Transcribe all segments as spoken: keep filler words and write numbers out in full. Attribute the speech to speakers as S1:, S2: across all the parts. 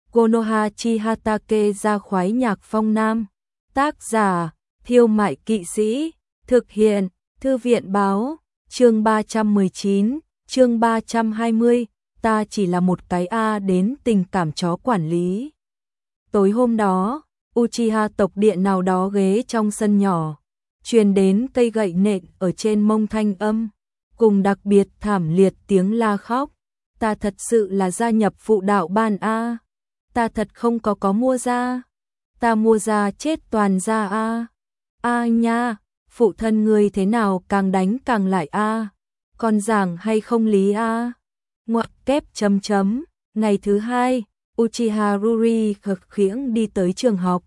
S1: Konoha Chihatake ra khoái nhạc phong nam. Tác giả, Thiêu Mại Kỵ Sĩ. Thực hiện, Thư viện Báo. Chương ba trăm mười chín, chương ba trăm hai mươi, ta chỉ là một cái A đến tình cảm chó quản lý. Tối hôm đó, Uchiha tộc điện nào đó ghế trong sân nhỏ, truyền đến cây gậy nện ở trên mông thanh âm, cùng đặc biệt thảm liệt tiếng la khóc. Ta thật sự là gia nhập phụ đạo ban A. Ta thật không có có mua ra. Ta mua ra chết toàn ra A. A nha, phụ thân người thế nào càng đánh càng lại A. Còn giảng hay không lý A. Ngoặc kép chấm chấm. Ngày thứ hai, Uchiha Ruri khập khiễng đi tới trường học.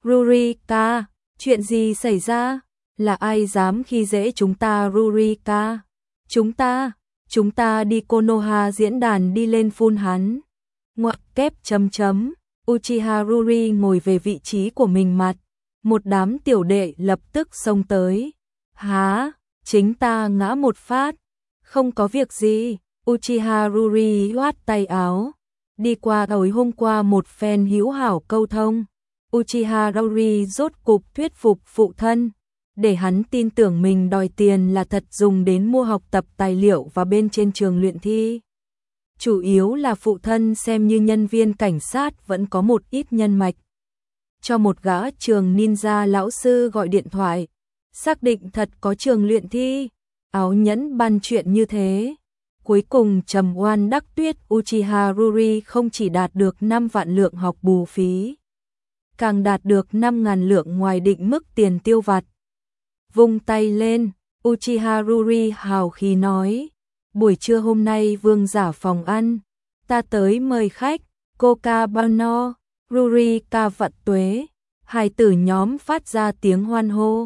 S1: Rurika, chuyện gì xảy ra? Là ai dám khi dễ chúng ta Rurika? Chúng ta, chúng ta đi Konoha diễn đàn đi lên phun hắn. Ngoặc kép chấm chấm. Uchiha Ruri ngồi về vị trí của mình mặt. Một đám tiểu đệ lập tức xông tới. Há, chính ta ngã một phát. Không có việc gì. Uchiha Ruri hoát tay áo. Đi qua tối hôm qua một phen hữu hảo câu thông. Uchiha Ruri rốt cục thuyết phục phụ thân, để hắn tin tưởng mình đòi tiền là thật dùng đến mua học tập tài liệu và bên trên trường luyện thi. Chủ yếu là phụ thân xem như nhân viên cảnh sát vẫn có một ít nhân mạch. Cho một gã trường ninja lão sư gọi điện thoại, xác định thật có trường luyện thi, áo nhẫn ban chuyện như thế. Cuối cùng trầm oan đắc tuyết, Uchiha Ruri không chỉ đạt được năm vạn lượng học bù phí, càng đạt được năm ngàn lượng ngoài định mức tiền tiêu vặt. Vung tay lên, Uchiha Ruri hào khí nói, buổi trưa hôm nay vương giả phòng ăn, ta tới mời khách, Coca Bano, Rurika vạn tuế. Hai tử nhóm phát ra tiếng hoan hô.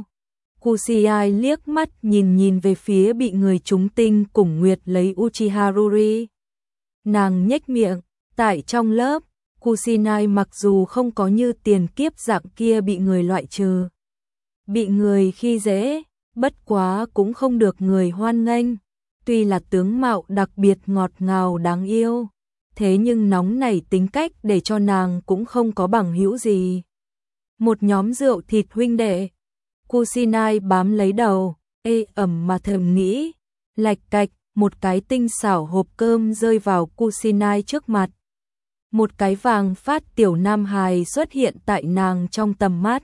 S1: Kusiai liếc mắt nhìn nhìn về phía bị người trúng tinh cùng nguyệt lấy Uchiha Ruri. Nàng nhếch miệng, tại trong lớp, Kusinai mặc dù không có như tiền kiếp dạng kia bị người loại trừ, bị người khi dễ, bất quá cũng không được người hoan nghênh. Tuy là tướng mạo đặc biệt ngọt ngào đáng yêu, thế nhưng nóng nảy tính cách để cho nàng cũng không có bằng hữu gì. Một nhóm rượu thịt huynh đệ. Kusinai bám lấy đầu, ê ẩm mà thầm nghĩ. Lạch cạch, một cái tinh xảo hộp cơm rơi vào Kusinai trước mặt. Một cái vàng phát tiểu nam hài xuất hiện tại nàng trong tầm mắt.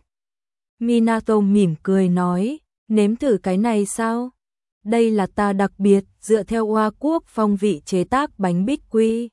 S1: Minato mỉm cười nói, nếm thử cái này sao? Đây là ta đặc biệt dựa theo Hoa Quốc phong vị chế tác bánh bích quy.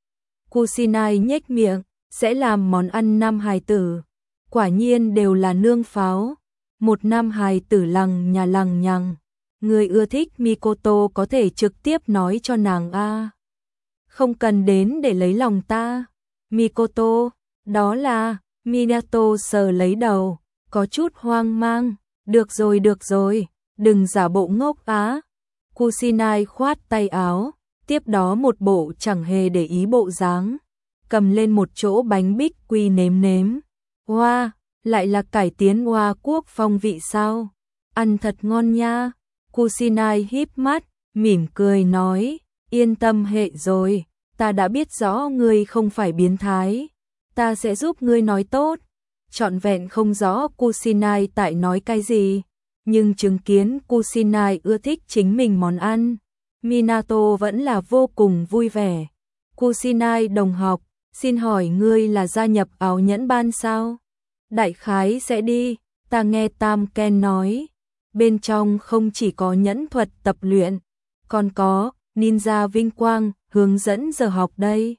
S1: Kusinai nhếch miệng, sẽ làm món ăn nam hài tử. Quả nhiên đều là nương pháo. Một nam hài tử lằng nhà lằng nhằng. Người ưa thích Mikoto có thể trực tiếp nói cho nàng a. Không cần đến để lấy lòng ta. Mikoto, đó là. Minato sờ lấy đầu, có chút hoang mang. Được rồi được rồi, đừng giả bộ ngốc á. Kusinai khoát tay áo, tiếp đó một bộ chẳng hề để ý bộ dáng, cầm lên một chỗ bánh bích quy nếm nếm. Hoa, wow, lại là cải tiến Hoa Quốc phong vị sao? Ăn thật ngon nha. Kusinai híp mắt, mỉm cười nói, yên tâm hệ rồi, ta đã biết rõ ngươi không phải biến thái, ta sẽ giúp ngươi nói tốt. Trọn vẹn không rõ Kusinai tại nói cái gì, nhưng chứng kiến Kusinai ưa thích chính mình món ăn, Minato vẫn là vô cùng vui vẻ. Kusinai đồng học, xin hỏi ngươi là gia nhập áo nhẫn ban sao? Đại khái sẽ đi, ta nghe Tam Ken nói, bên trong không chỉ có nhẫn thuật tập luyện, còn có ninja vinh quang, hướng dẫn giờ học đây.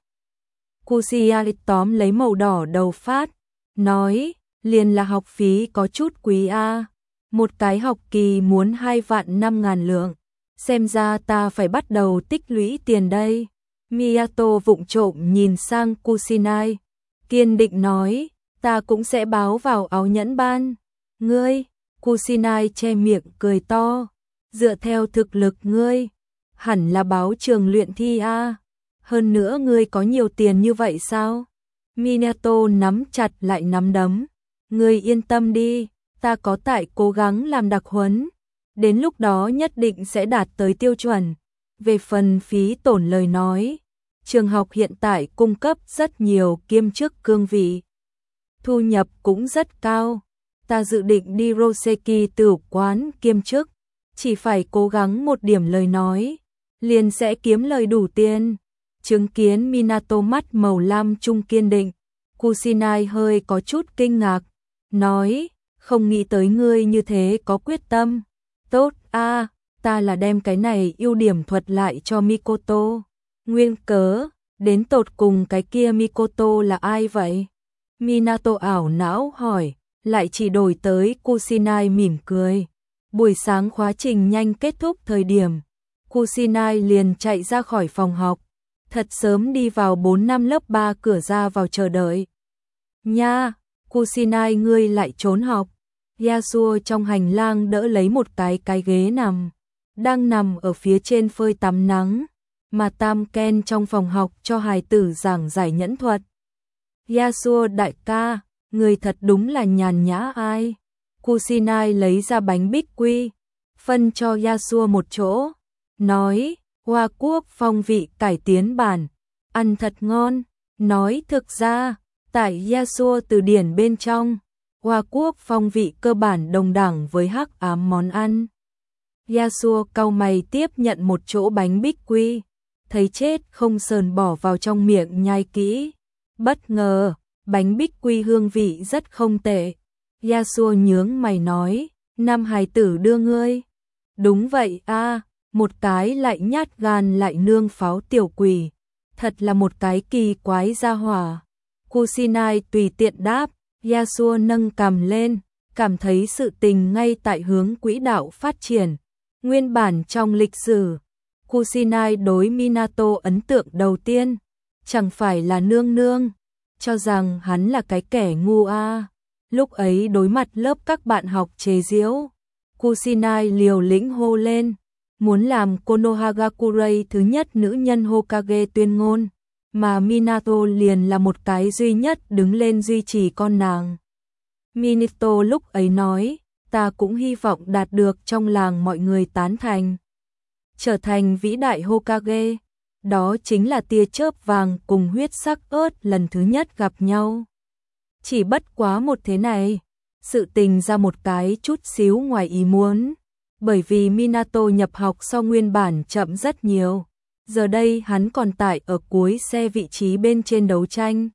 S1: Kusiai tóm lấy màu đỏ đầu phát, nói, liền là học phí có chút quý a, một cái học kỳ muốn hai vạn năm ngàn lượng, xem ra ta phải bắt đầu tích lũy tiền đây. Miyato vụng trộm nhìn sang Kusinai, kiên định nói, ta cũng sẽ báo vào áo nhẫn ban. Ngươi, Kusinai che miệng cười to, dựa theo thực lực ngươi, hẳn là báo trường luyện thi a. Hơn nữa ngươi có nhiều tiền như vậy sao? Minato nắm chặt lại nắm đấm, ngươi yên tâm đi, ta có tại cố gắng làm đặc huấn, đến lúc đó nhất định sẽ đạt tới tiêu chuẩn. Về phần phí tổn lời nói, Trường học hiện tại cung cấp rất nhiều kiêm chức cương vị. Thu nhập cũng rất cao. Ta dự định đi Roseki tử quán kiêm chức. Chỉ phải cố gắng một điểm lời nói. Liền sẽ kiếm lời đủ tiền. Chứng kiến Minato mắt màu lam trung kiên định. Kusinai hơi có chút kinh ngạc. Nói, không nghĩ tới ngươi như thế có quyết tâm. Tốt a, ta là đem cái này ưu điểm thuật lại cho Mikoto. Nguyên cớ, đến tột cùng cái kia Mikoto là ai vậy? Minato ảo não hỏi, lại chỉ đổi tới Kusinai mỉm cười. Buổi sáng khóa trình nhanh kết thúc thời điểm, Kusinai liền chạy ra khỏi phòng học, thật sớm đi vào bốn năm lớp ba cửa ra vào chờ đợi. Nha, Kusinai ngươi lại trốn học. Yasuo trong hành lang đỡ lấy một cái cái ghế nằm, đang nằm ở phía trên phơi tắm nắng, mà Tam Ken trong phòng học cho hài tử giảng giải nhẫn thuật. Yasuo đại ca, người thật đúng là nhàn nhã ai. Kusinai lấy ra bánh bích quy, phân cho Yasuo một chỗ, nói, Hoa Quốc phong vị cải tiến bản, ăn thật ngon. Nói thực ra, tại Yasuo từ điển bên trong, Hoa Quốc phong vị cơ bản đồng đẳng với hắc ám món ăn. Yasuo cau mày tiếp nhận một chỗ bánh bích quy, thấy chết không sờn bỏ vào trong miệng nhai kỹ. Bất ngờ, bánh bích quy hương vị rất không tệ. Yasuo nhướng mày nói, năm hài tử đưa ngươi. Đúng vậy a, một cái lại nhát gan lại nương pháo tiểu quỷ. Thật là một cái kỳ quái gia hỏa. Kusinai tùy tiện đáp, Yasuo nâng cằm lên, cảm thấy sự tình ngay tại hướng quỹ đạo phát triển. Nguyên bản trong lịch sử, Kusinai đối Minato ấn tượng đầu tiên, chẳng phải là nương nương, cho rằng hắn là cái kẻ ngu a. Lúc ấy đối mặt lớp các bạn học chế giễu, Kusinai liều lĩnh hô lên, muốn làm Konohagakure thứ nhất nữ nhân Hokage tuyên ngôn, mà Minato liền là một cái duy nhất đứng lên duy trì con nàng. Minato lúc ấy nói, ta cũng hy vọng đạt được trong làng mọi người tán thành, trở thành vĩ đại Hokage. Đó chính là tia chớp vàng cùng huyết sắc ớt lần thứ nhất gặp nhau. Chỉ bất quá một thế này, sự tình ra một cái chút xíu ngoài ý muốn, bởi vì Minato nhập học so nguyên bản chậm rất nhiều. Giờ đây hắn còn tại ở cuối xe vị trí bên trên đấu tranh.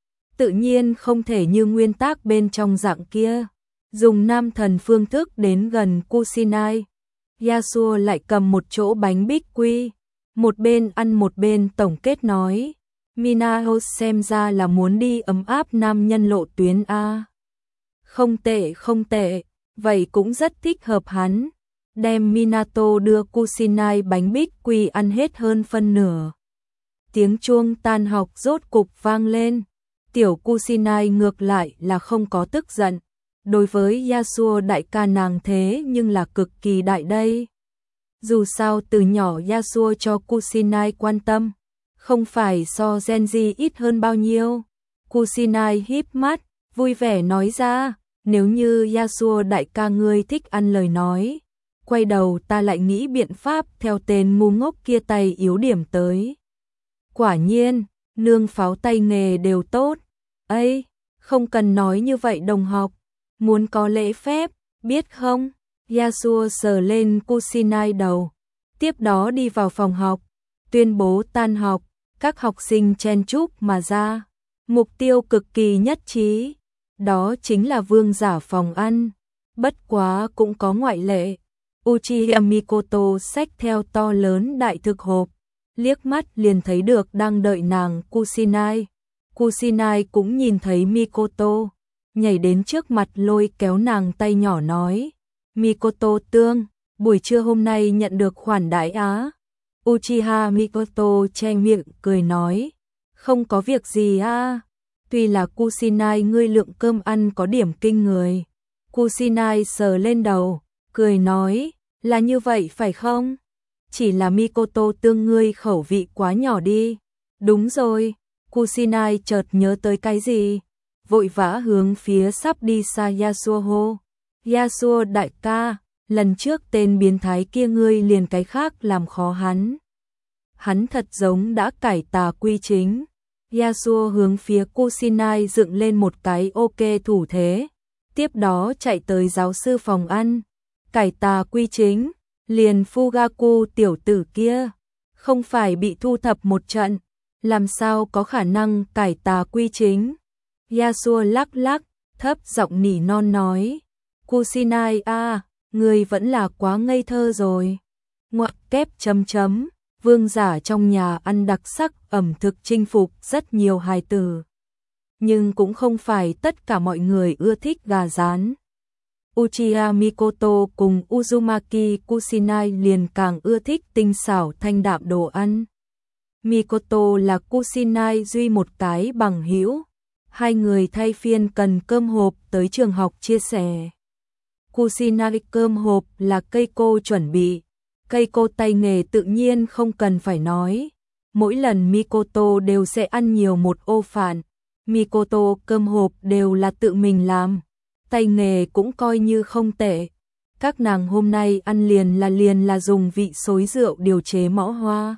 S1: Tự nhiên không thể như nguyên tắc bên trong dạng kia, dùng nam thần phương thức đến gần Kusinai. Yasuo lại cầm một chỗ bánh bích quy, một bên ăn một bên tổng kết nói, Minato xem ra là muốn đi ấm áp nam nhân lộ tuyến a. Không tệ không tệ, vậy cũng rất thích hợp hắn. Đem Minato đưa Kusinai bánh bích quy ăn hết hơn phân nửa. Tiếng chuông tan học rốt cục vang lên. Tiểu Kusinai ngược lại là không có tức giận. Đối với Yasuo đại ca nàng thế nhưng là cực kỳ đại đây. Dù sao từ nhỏ Yasuo cho Kusinai quan tâm, không phải so Genji ít hơn bao nhiêu. Kusinai híp mắt, vui vẻ nói ra, nếu như Yasuo đại ca ngươi thích ăn lời nói, quay đầu ta lại nghĩ biện pháp theo tên ngu ngốc kia tay yếu điểm tới. Quả nhiên, nương pháo tay nghề đều tốt. Ây, không cần nói như vậy đồng học, muốn có lễ phép, biết không? Yasuo sờ lên Kusinai đầu, tiếp đó đi vào phòng học, tuyên bố tan học, các học sinh chen chúc mà ra. Mục tiêu cực kỳ nhất trí, đó chính là vương giả phòng ăn. Bất quá cũng có ngoại lệ. Uchiha Mikoto xách theo to lớn đại thực hộp, liếc mắt liền thấy được đang đợi nàng Kusinai. Kusinai cũng nhìn thấy Mikoto, nhảy đến trước mặt lôi kéo nàng tay nhỏ nói, Mikoto tương, buổi trưa hôm nay nhận được khoản đãi á. Uchiha Mikoto che miệng cười nói, không có việc gì a. Tuy là Kusinai ngươi lượng cơm ăn có điểm kinh người. Kusinai sờ lên đầu, cười nói, là như vậy phải không? Chỉ là Mikoto tương ngươi khẩu vị quá nhỏ đi. Đúng rồi, Kusinai chợt nhớ tới cái gì, vội vã hướng phía sắp đi xa Yasuo hô. Yasuo đại ca, lần trước tên biến thái kia ngươi liền cái khác làm khó hắn. hắn thật giống đã cải tà quy chính. Yasuo hướng phía Kusinai dựng lên một cái ok thủ thế, tiếp đó chạy tới giáo sư phòng ăn. Cải tà quy chính, liền Fugaku tiểu tử kia, không phải bị thu thập một trận, làm sao có khả năng cải tà quy chính. Yasuo lắc lắc, thấp giọng nỉ non nói, Kusinai a, người vẫn là quá ngây thơ rồi. Ngoặc kép chấm chấm, vương giả trong nhà ăn đặc sắc ẩm thực chinh phục rất nhiều hài tử. Nhưng cũng không phải tất cả mọi người ưa thích gà rán. Uchiha Mikoto cùng Uzumaki Kusinai liền càng ưa thích tinh xảo thanh đạm đồ ăn. Mikoto là Kusinai duy một cái bằng hữu, hai người thay phiên cần cơm hộp tới trường học chia sẻ. Kusinai cơm hộp là Keiko chuẩn bị, Keiko tay nghề tự nhiên không cần phải nói. Mỗi lần Mikoto đều sẽ ăn nhiều một ô phản. Mikoto cơm hộp đều là tự mình làm, tay nghề cũng coi như không tệ. Các nàng hôm nay ăn liền là liền là dùng vị xối rượu điều chế mõ hoa.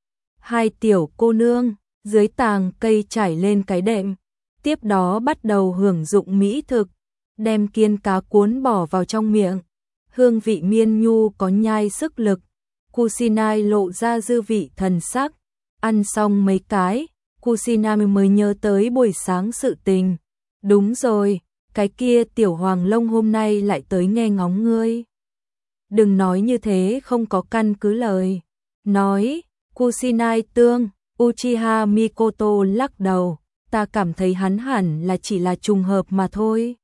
S1: Hai tiểu cô nương dưới tàng cây trải lên cái đệm, tiếp đó bắt đầu hưởng dụng mỹ thực, đem kiên cá cuốn bỏ vào trong miệng. Hương vị miên nhu có nhai sức lực. Kusinai lộ ra dư vị thần sắc. Ăn xong mấy cái, Kusinai mới nhớ tới buổi sáng sự tình. Đúng rồi, cái kia tiểu hoàng lông hôm nay lại tới nghe ngóng ngươi. Đừng nói như thế không có căn cứ lời. Nói, Kusinai tương, Uchiha Mikoto lắc đầu, ta cảm thấy hắn hẳn là chỉ là trùng hợp mà thôi.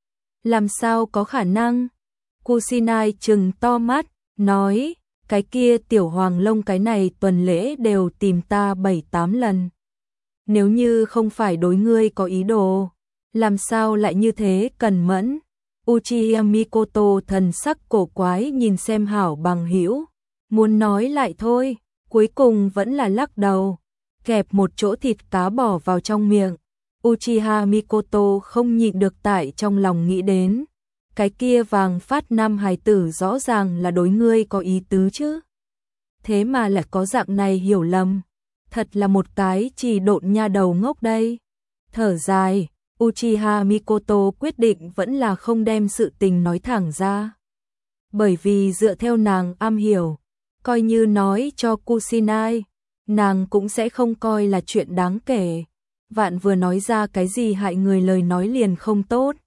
S1: Làm sao có khả năng? Kusinai trừng to mắt, nói, cái kia tiểu hoàng lông cái này tuần lễ đều tìm ta bảy tám lần. Nếu như không phải đối ngươi có ý đồ, làm sao lại như thế cẩn mẫn? Uchiha Mikoto thần sắc cổ quái nhìn xem hảo bằng hữu, muốn nói lại thôi, cuối cùng vẫn là lắc đầu, kẹp một chỗ thịt cá bỏ vào trong miệng. Uchiha Mikoto không nhịn được tại trong lòng nghĩ đến, cái kia vàng phát nam hài tử rõ ràng là đối ngươi có ý tứ chứ. Thế mà lại có dạng này hiểu lầm, thật là một cái chỉ độn nha đầu ngốc đây. Thở dài, Uchiha Mikoto quyết định vẫn là không đem sự tình nói thẳng ra. Bởi vì dựa theo nàng am hiểu, coi như nói cho Kusinai, nàng cũng sẽ không coi là chuyện đáng kể. Vạn vừa nói ra cái gì hại người lời nói liền không tốt.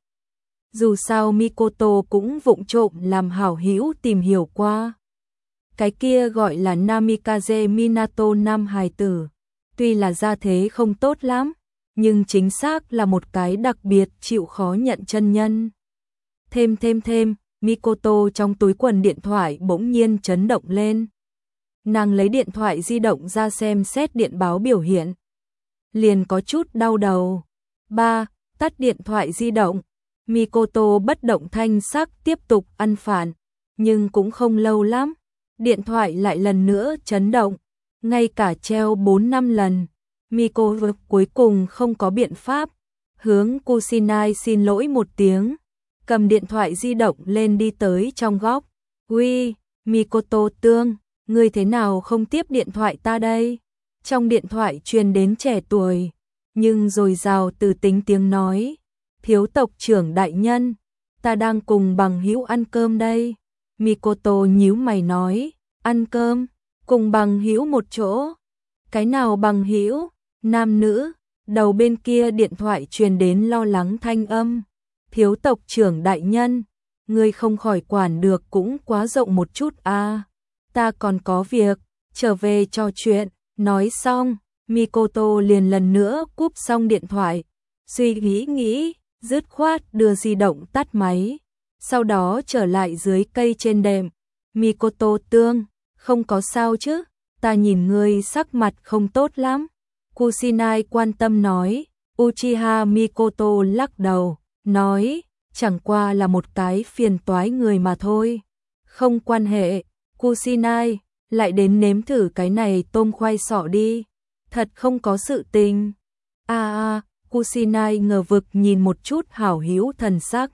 S1: Dù sao Mikoto cũng vụng trộm làm hảo hữu tìm hiểu qua. Cái kia gọi là Namikaze Minato nam hài tử, tuy là gia thế không tốt lắm, nhưng chính xác là một cái đặc biệt chịu khó nhận chân nhân. Thêm thêm thêm, Mikoto trong túi quần điện thoại bỗng nhiên chấn động lên. Nàng lấy điện thoại di động ra xem xét điện báo biểu hiện. Liền có chút đau đầu. Ba, tắt điện thoại di động. Mikoto bất động thanh sắc tiếp tục ăn phản, nhưng cũng không lâu lắm. Điện thoại lại lần nữa chấn động, ngay cả treo bốn năm lần. Mikoto cuối cùng không có biện pháp, hướng Kusinai xin lỗi một tiếng, cầm điện thoại di động lên đi tới trong góc. Uy, Mikoto tương, ngươi thế nào không tiếp điện thoại ta đây? Trong điện thoại truyền đến trẻ tuổi, nhưng dồi dào từ tính tiếng nói. Thiếu tộc trưởng đại nhân, ta đang cùng bằng hữu ăn cơm đây. Mikoto nhíu mày nói, ăn cơm, cùng bằng hữu một chỗ. Cái nào bằng hữu? Nam nữ? Đầu bên kia điện thoại truyền đến lo lắng thanh âm. Thiếu tộc trưởng đại nhân, ngươi không khỏi quản được cũng quá rộng một chút à. Ta còn có việc, trở về trò chuyện. Nói xong, Mikoto liền lần nữa cúp xong điện thoại. Suy nghĩ nghĩ, dứt khoát đưa di động tắt máy. Sau đó trở lại dưới cây trên đệm. Mikoto tương, không có sao chứ, ta nhìn ngươi sắc mặt không tốt lắm. Kusinai quan tâm nói. Uchiha Mikoto lắc đầu, nói, chẳng qua là một cái phiền toái người mà thôi. Không quan hệ, Kusinai, lại đến nếm thử cái này tôm khoai sọ đi. Thật không có sự tình. A a, Kusinai ngờ vực nhìn một chút hảo hữu thần sắc.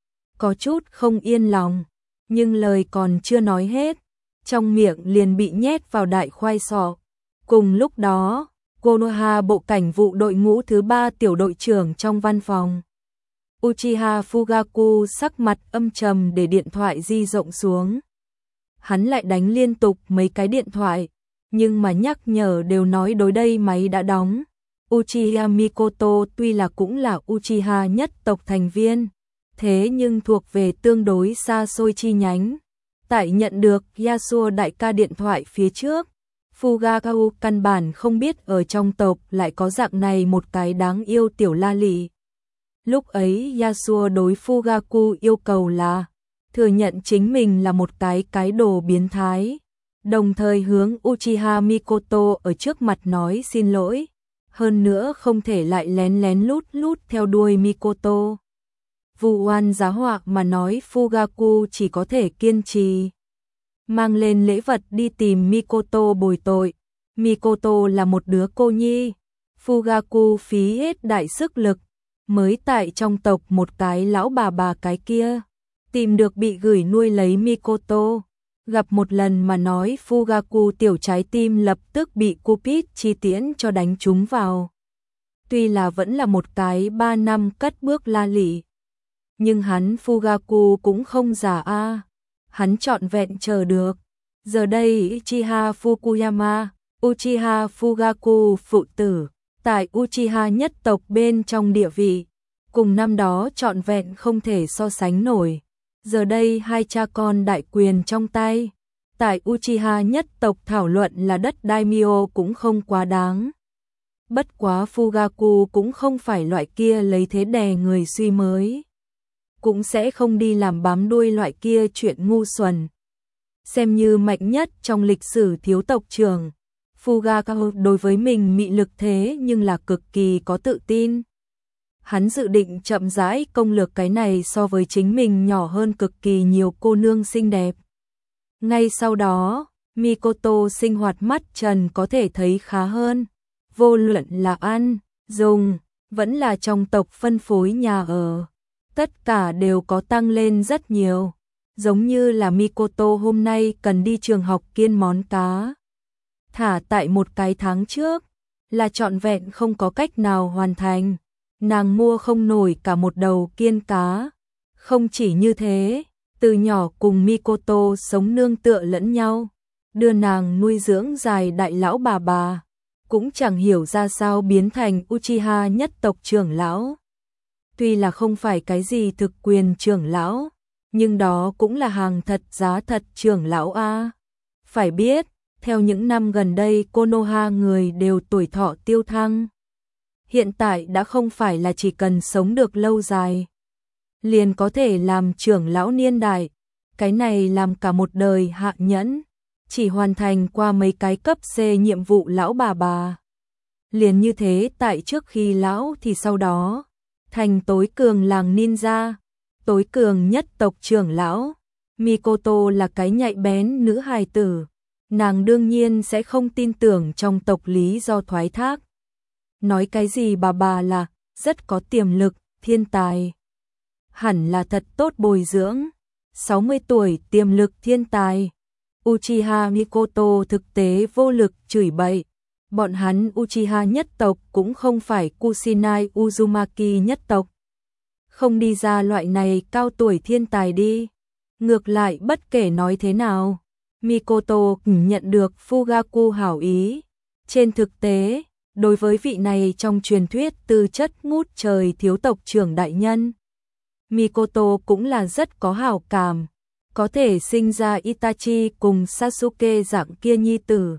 S1: Có chút không yên lòng, nhưng lời còn chưa nói hết, trong miệng liền bị nhét vào đại khoai sọ. Cùng lúc đó, Konoha bộ cảnh vụ đội ngũ thứ ba tiểu đội trưởng trong văn phòng. Uchiha Fugaku sắc mặt âm trầm để điện thoại di rộng xuống. Hắn lại đánh liên tục mấy cái điện thoại, nhưng mà nhắc nhở đều nói đối đây máy đã đóng. Uchiha Mikoto tuy là cũng là Uchiha nhất tộc thành viên, thế nhưng thuộc về tương đối xa xôi chi nhánh. Tại nhận được Yasuo đại ca điện thoại phía trước, Fugaku căn bản không biết ở trong tộc lại có dạng này một cái đáng yêu tiểu la lị. Lúc ấy Yasuo đối Fugaku yêu cầu là thừa nhận chính mình là một cái cái đồ biến thái, đồng thời hướng Uchiha Mikoto ở trước mặt nói xin lỗi, hơn nữa không thể lại lén lén lút lút theo đuôi Mikoto. Vụ oan giá họa mà nói Fugaku chỉ có thể kiên trì mang lên lễ vật đi tìm Mikoto bồi tội. Mikoto là một đứa cô nhi, Fugaku phí hết đại sức lực mới tại trong tộc một cái lão bà bà cái kia tìm được bị gửi nuôi lấy Mikoto. Gặp một lần mà nói Fugaku tiểu trái tim lập tức bị Cupid chi tiễn cho đánh trúng vào. Tuy là vẫn là một cái ba năm cất bước la lị, nhưng hắn Fugaku cũng không già a, hắn trọn vẹn chờ được. Giờ đây Uchiha Fukuyama, Uchiha Fugaku phụ tử, tại Uchiha nhất tộc bên trong địa vị, cùng năm đó trọn vẹn không thể so sánh nổi. Giờ đây hai cha con đại quyền trong tay, tại Uchiha nhất tộc thảo luận là đất daimyo cũng không quá đáng. Bất quá Fugaku cũng không phải loại kia lấy thế đè người suy mới, cũng sẽ không đi làm bám đuôi loại kia chuyện ngu xuẩn. Xem như mạnh nhất trong lịch sử thiếu tộc trưởng, Fugaku đối với mình mị lực thế nhưng là cực kỳ có tự tin. Hắn dự định chậm rãi công lược cái này so với chính mình nhỏ hơn cực kỳ nhiều cô nương xinh đẹp. Ngay sau đó, Mikoto sinh hoạt mắt trần có thể thấy khá hơn. Vô luận là ăn, dùng, vẫn là trong tộc phân phối nhà ở, tất cả đều có tăng lên rất nhiều. Giống như là Mikoto hôm nay cần đi trường học kiêng món cá thả tại một cái tháng trước, là trọn vẹn không có cách nào hoàn thành. Nàng mua không nổi cả một đầu kiêng cá. Không chỉ như thế, từ nhỏ cùng Mikoto sống nương tựa lẫn nhau, đưa nàng nuôi dưỡng dài đại lão bà bà, cũng chẳng hiểu ra sao biến thành Uchiha nhất tộc trưởng lão. Tuy là không phải cái gì thực quyền trưởng lão, nhưng đó cũng là hàng thật giá thật trưởng lão a. Phải biết, theo những năm gần đây Konoha người đều tuổi thọ tiêu thăng. Hiện tại đã không phải là chỉ cần sống được lâu dài liền có thể làm trưởng lão niên đại, cái này làm cả một đời hạ nhẫn, chỉ hoàn thành qua mấy cái cấp C nhiệm vụ lão bà bà. Liền như thế tại trước khi lão thì sau đó thành tối cường làng ninja, tối cường nhất tộc trưởng lão. Mikoto là cái nhạy bén nữ hài tử, nàng đương nhiên sẽ không tin tưởng trong tộc lý do thoái thác. Nói cái gì bà bà là rất có tiềm lực, thiên tài, hẳn là thật tốt bồi dưỡng. sáu mươi tuổi tiềm lực thiên tài. Uchiha Mikoto thực tế vô lực chửi bậy. Bọn hắn Uchiha nhất tộc cũng không phải Kusinai Uzumaki nhất tộc, không đi ra loại này cao tuổi thiên tài đi. Ngược lại bất kể nói thế nào, Mikoto nhận được Fugaku hảo ý. Trên thực tế, đối với vị này trong truyền thuyết tư chất ngút trời thiếu tộc trưởng đại nhân, Mikoto cũng là rất có hảo cảm. Có thể sinh ra Itachi cùng Sasuke dạng kia nhi tử,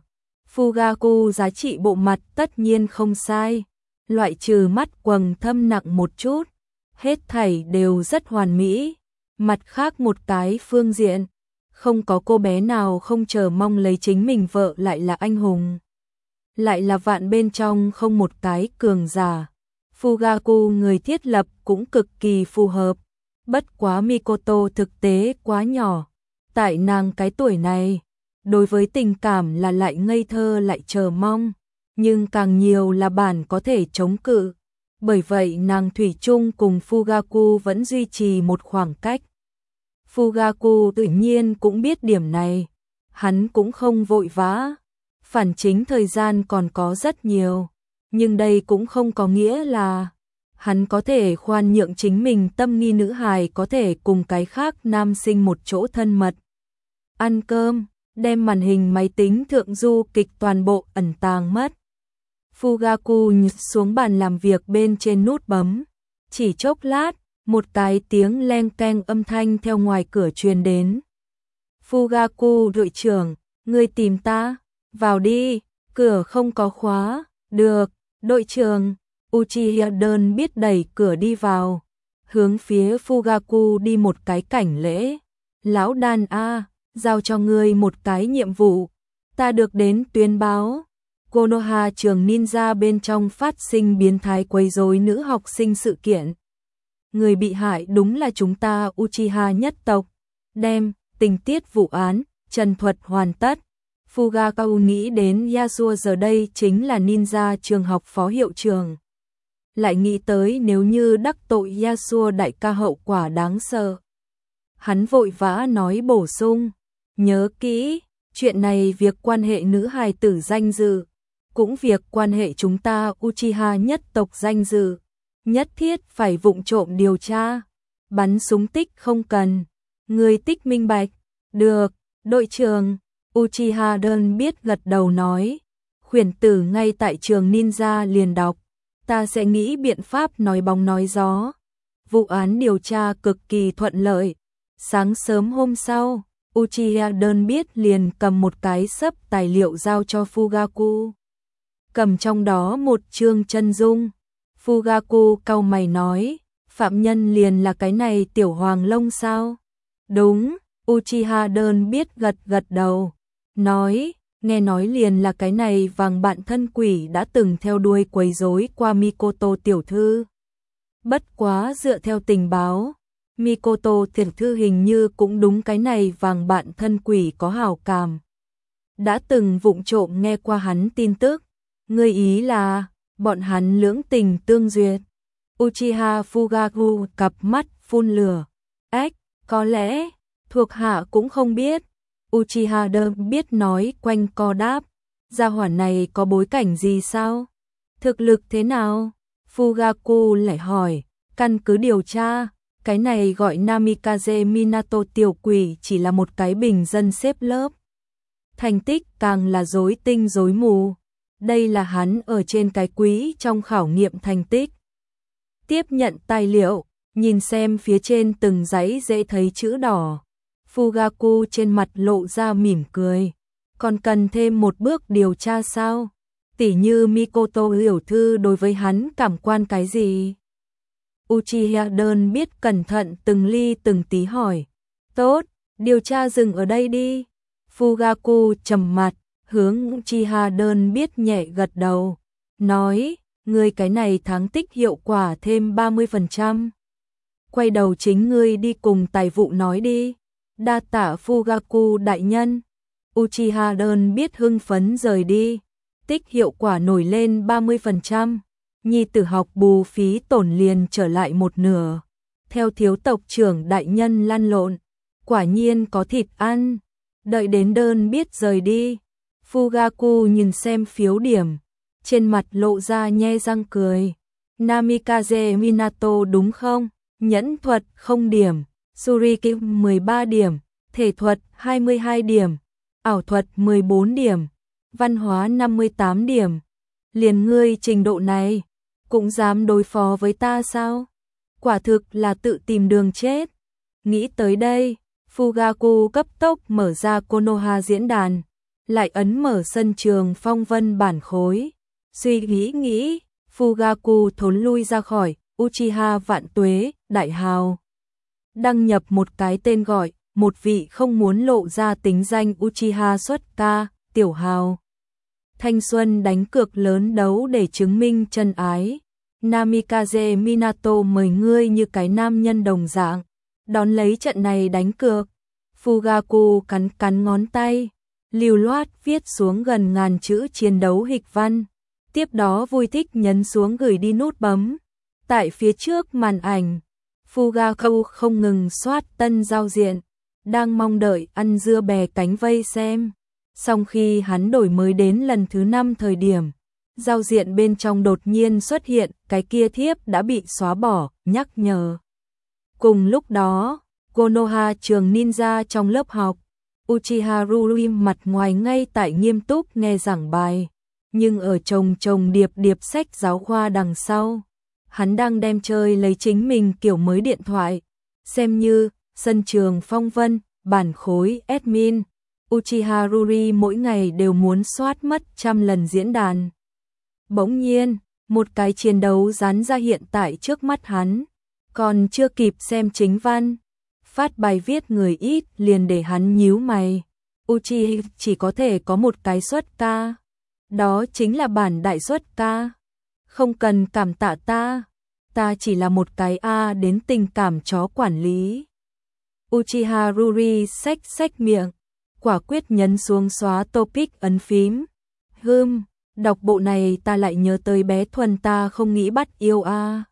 S1: Fugaku giá trị bộ mặt tất nhiên không sai, loại trừ mắt quầng thâm nặng một chút, hết thảy đều rất hoàn mỹ. Mặt khác một cái phương diện, không có cô bé nào không chờ mong lấy chính mình vợ lại là anh hùng, lại là vạn bên trong không một cái cường giả. Fugaku người thiết lập cũng cực kỳ phù hợp. Bất quá Mikoto thực tế quá nhỏ, tại nàng cái tuổi này, đối với tình cảm là lại ngây thơ lại chờ mong, nhưng càng nhiều là bản có thể chống cự. Bởi vậy nàng thủy chung cùng Fugaku vẫn duy trì một khoảng cách. Fugaku tự nhiên cũng biết điểm này, hắn cũng không vội vã. phản chính thời gian còn có rất nhiều, nhưng đây cũng không có nghĩa là hắn có thể khoan nhượng chính mình tâm nghi nữ hài có thể cùng cái khác nam sinh một chỗ thân mật. Ăn cơm, đem màn hình máy tính thượng du kịch toàn bộ ẩn tàng mất. Fugaku nhấn xuống bàn làm việc bên trên nút bấm. Chỉ chốc lát, một cái tiếng leng keng âm thanh theo ngoài cửa truyền đến. Fugaku đội trưởng, ngươi tìm ta, vào đi, cửa không có khóa, được, đội trưởng. Uchiha đơn biết đẩy cửa đi vào, hướng phía Fugaku đi một cái cảnh lễ. Lão đàn a, giao cho ngươi một cái nhiệm vụ, ta được đến tuyên báo. Konoha trường ninja bên trong phát sinh biến thái quấy rối nữ học sinh sự kiện. Người bị hại đúng là chúng ta Uchiha nhất tộc. Đem tình tiết vụ án trần thuật hoàn tất. Fugaku nghĩ đến Yasuo giờ đây chính là ninja trường học phó hiệu trưởng. Lại nghĩ tới nếu như đắc tội Yasuo đại ca hậu quả đáng sợ. Hắn vội vã nói bổ sung, nhớ kỹ, chuyện này việc quan hệ nữ hài tử danh dự, cũng việc quan hệ chúng ta Uchiha nhất tộc danh dự, nhất thiết phải vụng trộm điều tra. Bắn súng tích không cần, người tích minh bạch, được, đội trưởng. Uchiha đơn biết gật đầu nói, khuyển tử ngay tại trường ninja liền đọc, ta sẽ nghĩ biện pháp nói bóng nói gió. Vụ án điều tra cực kỳ thuận lợi. Sáng sớm hôm sau, Uchiha đơn biết liền cầm một cái xấp tài liệu giao cho Fugaku. Cầm trong đó một chương chân dung. Fugaku cau mày nói, phạm nhân liền là cái này tiểu hoàng lông sao? Đúng, Uchiha đơn biết gật gật đầu. Nói, nghe nói liền là cái này vàng bạn thân quỷ đã từng theo đuôi quấy rối qua Mikoto tiểu thư. Bất quá dựa theo tình báo, Mikoto tiểu thư hình như cũng đúng cái này vàng bạn thân quỷ có hảo cảm. Đã từng vụng trộm nghe qua hắn tin tức, người ý là bọn hắn lưỡng tình tương duyệt. Uchiha Fugaku cặp mắt phun lửa. Ếch, có lẽ, thuộc hạ cũng không biết. Uchiha đơn biết nói quanh co đáp. Gia hỏa này có bối cảnh gì sao? Thực lực thế nào? Fugaku lại hỏi, căn cứ điều tra, cái này gọi Namikaze Minato tiểu quỷ chỉ là một cái bình dân xếp lớp. Thành tích càng là rối tinh rối mù. Đây là hắn ở trên cái quý trong khảo nghiệm thành tích. Tiếp nhận tài liệu, nhìn xem phía trên từng dãy dễ thấy chữ đỏ. Fugaku trên mặt lộ ra mỉm cười. Còn cần thêm một bước điều tra sao? Tỉ như Mikoto hiểu thư đối với hắn cảm quan cái gì? Uchiha đơn biết cẩn thận từng ly từng tí hỏi. Tốt, điều tra dừng ở đây đi. Fugaku trầm mặt, hướng Uchiha đơn biết nhẹ gật đầu. Nói, ngươi cái này thắng tích hiệu quả thêm ba mươi phần trăm. Quay đầu chính ngươi đi cùng tài vụ nói đi. Đa tạ Fugaku đại nhân. Uchiha đơn biết hưng phấn rời đi. Tích hiệu quả nổi lên ba mươi phần trăm. Nhi tử học bù phí tổn liền trở lại một nửa. Theo thiếu tộc trưởng đại nhân lăn lộn. Quả nhiên có thịt ăn. Đợi đến đơn biết rời đi. Fugaku nhìn xem phiếu điểm. Trên mặt lộ ra nhe răng cười. Namikaze Minato đúng không? Nhẫn thuật không điểm. Suriki mười ba điểm. Thể thuật hai mươi hai điểm. Ảo thuật mười bốn điểm. Văn hóa năm mươi tám điểm. Liền ngươi trình độ này, cũng dám đối phó với ta sao? Quả thực là tự tìm đường chết. Nghĩ tới đây, Fugaku cấp tốc mở ra Konoha diễn đàn, lại ấn mở sân trường phong vân bản khối. Suy nghĩ nghĩ, Fugaku thốn lui ra khỏi Uchiha vạn tuế, đại hào. Đăng nhập một cái tên gọi, một vị không muốn lộ ra tính danh Uchiha xuất ca, tiểu hào. Thanh xuân đánh cược lớn đấu để chứng minh chân ái. Namikaze Minato mời ngươi như cái nam nhân đồng dạng, đón lấy trận này đánh cược. Fugaku cắn cắn ngón tay, lưu loát viết xuống gần ngàn chữ chiến đấu hịch văn. Tiếp đó vui thích nhấn xuống gửi đi nút bấm. Tại phía trước màn ảnh, Fugaku không ngừng soát tân giao diện, đang mong đợi ăn dưa bè cánh vây xem. Song khi hắn đổi mới đến lần thứ năm thời điểm, giao diện bên trong đột nhiên xuất hiện cái kia thiếp đã bị xóa bỏ, nhắc nhở. Cùng lúc đó, Konoha trường ninja trong lớp học, Uchiha Ruri mặt ngoài ngay tại nghiêm túc nghe giảng bài, nhưng ở chồng chồng điệp điệp sách giáo khoa đằng sau, hắn đang đem chơi lấy chính mình kiểu mới điện thoại, xem như sân trường phong vân, bản khối admin. Uchiha Ruri mỗi ngày đều muốn soát mất trăm lần diễn đàn. Bỗng nhiên, một cái chiến đấu dán ra hiện tại trước mắt hắn, còn chưa kịp xem chính văn. Phát bài viết người ít liền để hắn nhíu mày. Uchiha chỉ có thể có một cái xuất ca. Đó chính là bản đại xuất ca. Không cần cảm tạ ta. Ta chỉ là một cái A đến tình cảm chó quản lý. Uchiha Ruri xách xách miệng. Quả quyết nhấn xuống xóa topic ấn phím. Hừm, đọc bộ này ta lại nhớ tới bé Thuần ta không nghĩ bắt yêu a.